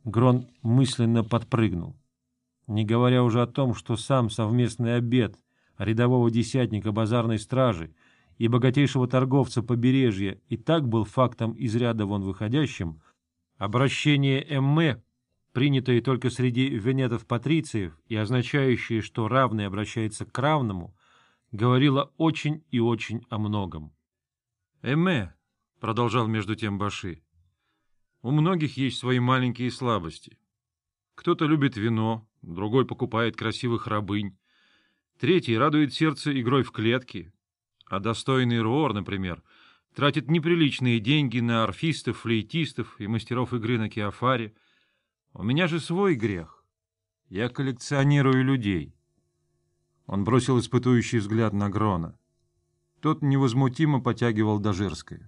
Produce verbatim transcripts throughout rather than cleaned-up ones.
Грон мысленно подпрыгнул. Не говоря уже о том, что сам совместный обед рядового десятника базарной стражи и богатейшего торговца побережья и так был фактом из ряда вон выходящим, обращение Эмме, принятое только среди венетов-патрициев и означающее, что равный обращается к равному, говорило очень и очень о многом. «Эмме», — продолжал между тем Баши, — «у многих есть свои маленькие слабости. Кто-то любит вино, другой покупает красивых рабынь, третий радует сердце игрой в клетки, а достойный Руор, например, тратит неприличные деньги на арфистов, флейтистов и мастеров игры на киофаре. У меня же свой грех. Я коллекционирую людей». Он бросил испытующий взгляд на Грона. Тот невозмутимо потягивал дожирское.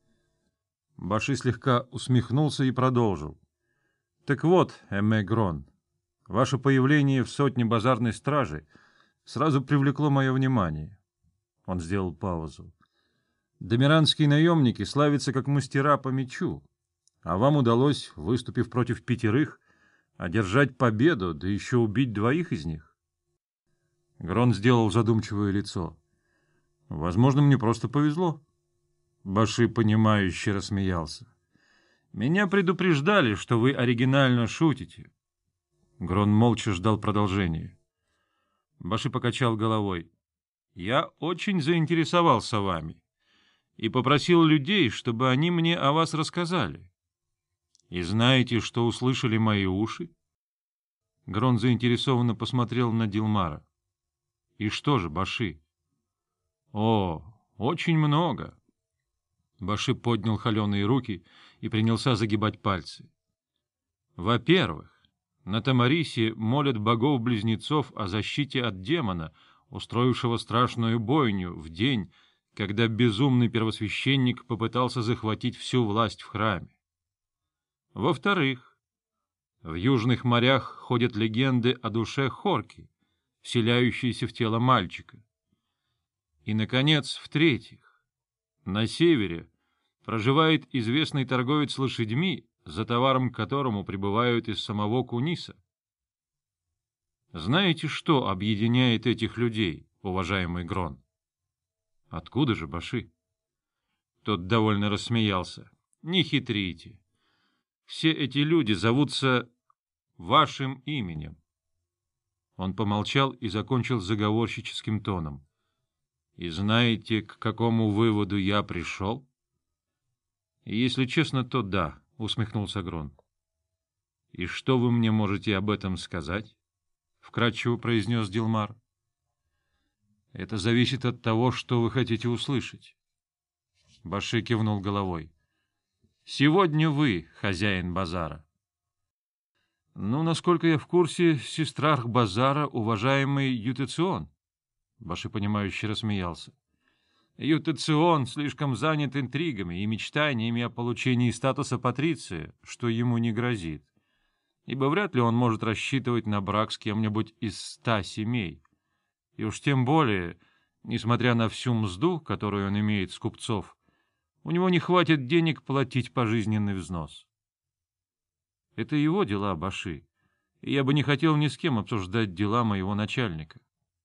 Баши слегка усмехнулся и продолжил. — Так вот, Эмме Грон, ваше появление в сотне базарной стражи сразу привлекло мое внимание. Он сделал паузу. Домиранские наемники славятся как мастера по мечу, а вам удалось, выступив против пятерых, одержать победу, да еще убить двоих из них. Грон сделал задумчивое лицо. — Возможно, мне просто повезло. Баши, понимающе рассмеялся. — Меня предупреждали, что вы оригинально шутите. Грон молча ждал продолжения. Баши покачал головой. — Я очень заинтересовался вами и попросил людей, чтобы они мне о вас рассказали. И знаете, что услышали мои уши? Грон заинтересованно посмотрел на Дилмара. — И что же, Баши? — О, очень много. Баши поднял холеные руки и принялся загибать пальцы. Во-первых, на Тамарисе молят богов-близнецов о защите от демона, устроившего страшную бойню в день, когда безумный первосвященник попытался захватить всю власть в храме. Во-вторых, в южных морях ходят легенды о душе Хорки, вселяющейся в тело мальчика. И, наконец, в-третьих, на севере проживает известный торговец лошадьми, за товаром к которому прибывают из самого Куниса. Знаете, что объединяет этих людей, уважаемый Грон? Откуда же, Баши? Тот довольно рассмеялся. Не хитрите. Все эти люди зовутся вашим именем. Он помолчал и закончил заговорщическим тоном. И знаете, к какому выводу я пришел? Если честно, то да, — усмехнулся Грон. — И что вы мне можете об этом сказать? — вкратчиво произнес Дилмар. — Это зависит от того, что вы хотите услышать. Баши кивнул головой. — Сегодня вы хозяин базара. — Ну, насколько я в курсе, сестрарх базара — уважаемый Ютецион. Баши, понимающе рассмеялся. Ютецион слишком занят интригами и мечтаниями о получении статуса патриция, что ему не грозит, ибо вряд ли он может рассчитывать на брак с кем-нибудь из ста семей. И уж тем более, несмотря на всю мзду, которую он имеет с купцов, у него не хватит денег платить пожизненный взнос. Это его дела, Баши, и я бы не хотел ни с кем обсуждать дела моего начальника.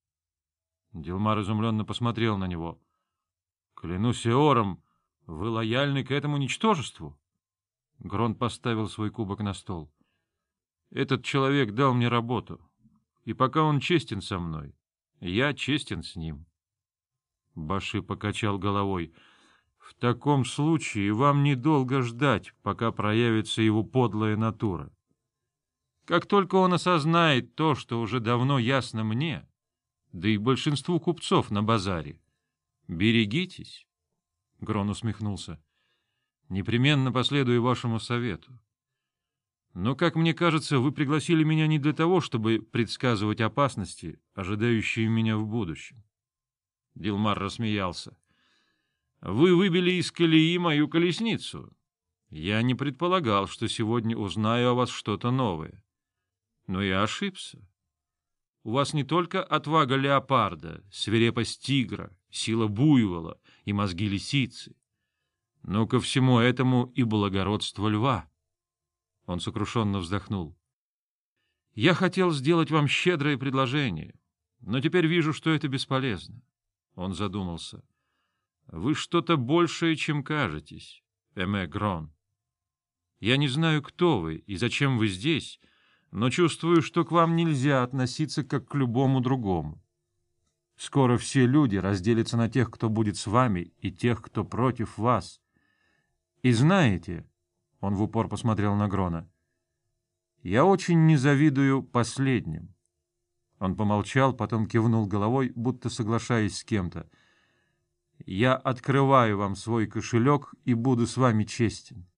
Дилмар изумленно посмотрел на него. — Клянусь Эором, вы лояльны к этому ничтожеству? Грон поставил свой кубок на стол. — Этот человек дал мне работу, и пока он честен со мной, я честен с ним. Баши покачал головой. — В таком случае вам недолго ждать, пока проявится его подлая натура. Как только он осознает то, что уже давно ясно мне, да и большинству купцов на базаре, берегитесь. Грон усмехнулся. Непременно последую вашему совету. Но, как мне кажется, вы пригласили меня не для того, чтобы предсказывать опасности, ожидающие меня в будущем. Дилмар рассмеялся. Вы выбили из колеи мою колесницу. Я не предполагал, что сегодня узнаю о вас что-то новое. Но я ошибся. У вас не только отвага леопарда, свирепость тигра, сила буйвола и мозги лисицы, но ко всему этому и благородство льва. Он сокрушенно вздохнул. «Я хотел сделать вам щедрое предложение, но теперь вижу, что это бесполезно». Он задумался. «Вы что-то большее, чем кажетесь, Эме Грон. Я не знаю, кто вы и зачем вы здесь, но чувствую, что к вам нельзя относиться как к любому другому. Скоро все люди разделятся на тех, кто будет с вами, и тех, кто против вас. И знаете, — он в упор посмотрел на Грона, — я очень не завидую последним». Он помолчал, потом кивнул головой, будто соглашаясь с кем-то. «Я открываю вам свой кошелек и буду с вами честен.